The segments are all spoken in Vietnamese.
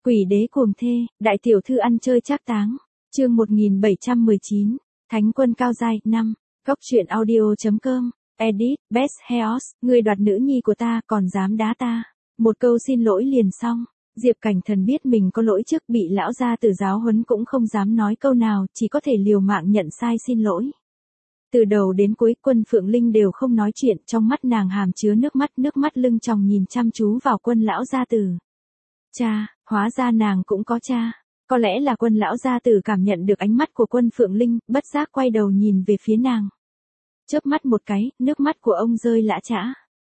Quỷ đế cuồng thê, đại tiểu thư ăn chơi trác táng. Chương 1719. Thánh quân cao giai 5. Góc truyện audio.com. Edit, Best Heos, người đoạt nữ nhi của ta, còn dám đá ta. Một câu xin lỗi liền xong. Diệp Cảnh Thần biết mình có lỗi trước bị lão gia tử giáo huấn cũng không dám nói câu nào, chỉ có thể liều mạng nhận sai xin lỗi. Từ đầu đến cuối Quân Phượng Linh đều không nói chuyện, trong mắt nàng hàm chứa nước mắt lưng tròng nhìn chăm chú vào Quân lão gia tử. Cha, hóa ra nàng cũng có cha. Có lẽ là Quân lão gia tử cảm nhận được ánh mắt của Quân Phượng Linh, bất giác quay đầu nhìn về phía nàng. Chớp mắt một cái, nước mắt của ông rơi lã chã.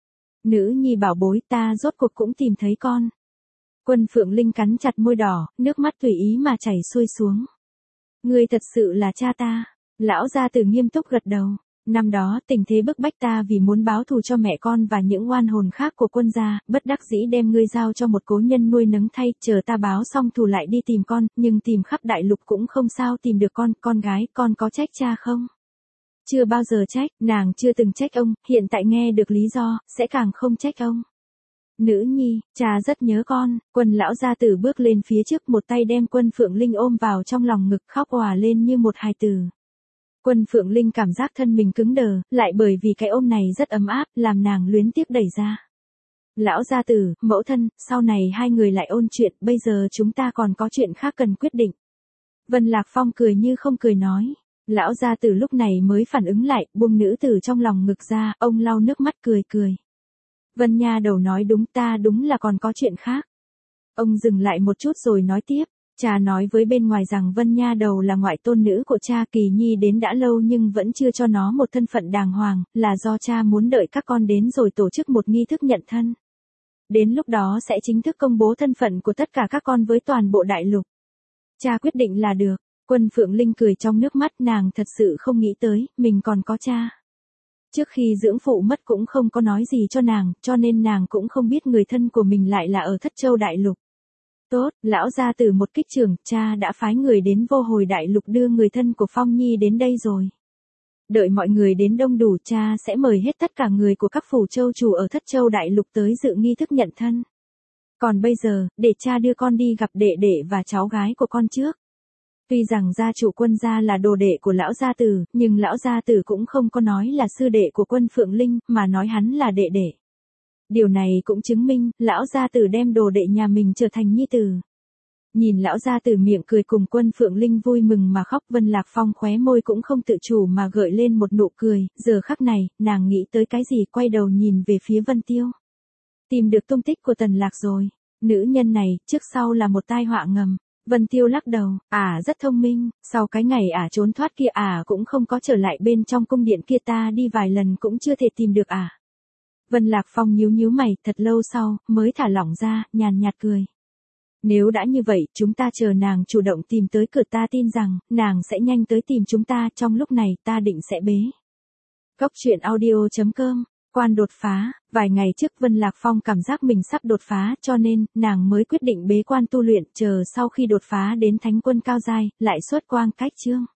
Nữ nhi bảo bối, ta rốt cuộc cũng tìm thấy con. Quân Phượng Linh cắn chặt môi đỏ, nước mắt tùy ý mà chảy xuôi xuống. Ngươi thật sự là cha ta. Lão gia tử nghiêm túc gật đầu. Năm đó tình thế bức bách ta vì muốn báo thù cho mẹ con và những oan hồn khác của Quân gia, bất đắc dĩ đem ngươi giao cho một cố nhân nuôi nấng thay, chờ ta báo xong thù lại đi tìm con, nhưng tìm khắp đại lục cũng không sao tìm được con gái, con có trách cha không? Chưa bao giờ trách, nàng chưa từng trách ông, hiện tại nghe được lý do, sẽ càng không trách ông. Nữ nhi, cha rất nhớ con. Quân lão gia tử bước lên phía trước, một tay đem Quân Phượng Linh ôm vào trong lòng ngực, khóc òa lên như một hài tử. Quân Phượng Linh cảm giác thân mình cứng đờ, lại bởi vì cái ôm này rất ấm áp, làm nàng luyến tiếc đẩy ra. Lão gia tử, mẫu thân, sau này hai người lại ôn chuyện, bây giờ chúng ta còn có chuyện khác cần quyết định. Vân Lạc Phong cười như không cười nói. Lão gia tử lúc này mới phản ứng lại, buông nữ tử trong lòng ngực ra, ông lau nước mắt cười. Vân nha đầu nói đúng, ta đúng là còn có chuyện khác. Ông dừng lại một chút rồi nói tiếp. Cha nói với bên ngoài rằng Vân nha đầu là ngoại tôn nữ của cha, Kỳ Nhi đến đã lâu nhưng vẫn chưa cho nó một thân phận đàng hoàng, là do cha muốn đợi các con đến rồi tổ chức một nghi thức nhận thân. Đến lúc đó sẽ chính thức công bố thân phận của tất cả các con với toàn bộ đại lục. Cha quyết định là được. Quân Phượng Linh cười trong nước mắt, nàng thật sự không nghĩ tới, mình còn có cha. Trước khi dưỡng phụ mất cũng không có nói gì cho nàng, cho nên nàng cũng không biết người thân của mình lại là ở Thất Châu đại lục. Tốt, lão gia tử một kích trưởng, cha đã phái người đến Vô Hồi đại lục đưa người thân của Phong Nhi đến đây rồi. Đợi mọi người đến đông đủ, cha sẽ mời hết tất cả người của các phủ châu chủ ở Thất Châu đại lục tới dự nghi thức nhận thân. Còn bây giờ, để cha đưa con đi gặp đệ đệ và cháu gái của con trước. Tuy rằng gia chủ Quân gia là đồ đệ của lão gia tử, nhưng lão gia tử cũng không có nói là sư đệ của Quân Phượng Linh, mà nói hắn là đệ đệ. Điều này cũng chứng minh, lão gia tử đem đồ đệ nhà mình trở thành nhi tử. Nhìn lão gia tử miệng cười cùng Quân Phượng Linh vui mừng mà khóc, Vân Lạc Phong khóe môi cũng không tự chủ mà gợi lên một nụ cười, giờ khắc này, nàng nghĩ tới cái gì, quay đầu nhìn về phía Vân Tiêu. Tìm được tung tích của Tần Lạc rồi, nữ nhân này, trước sau là một tai họa ngầm. Vân Tiêu lắc đầu, rất thông minh, sau cái ngày trốn thoát kia cũng không có trở lại bên trong cung điện kia, ta đi vài lần cũng chưa thể tìm được Vân Lạc Phong nhíu mày, thật lâu sau, mới thả lỏng ra, nhàn nhạt cười. Nếu đã như vậy, chúng ta chờ nàng chủ động tìm tới cửa, ta tin rằng, nàng sẽ nhanh tới tìm chúng ta, trong lúc này ta định sẽ bế. Góc truyện audio.com. Quan đột phá, vài ngày trước Vân Lạc Phong cảm giác mình sắp đột phá, cho nên, nàng mới quyết định bế quan tu luyện, chờ sau khi đột phá đến thánh quân cao giai, lại xuất quang cách chương.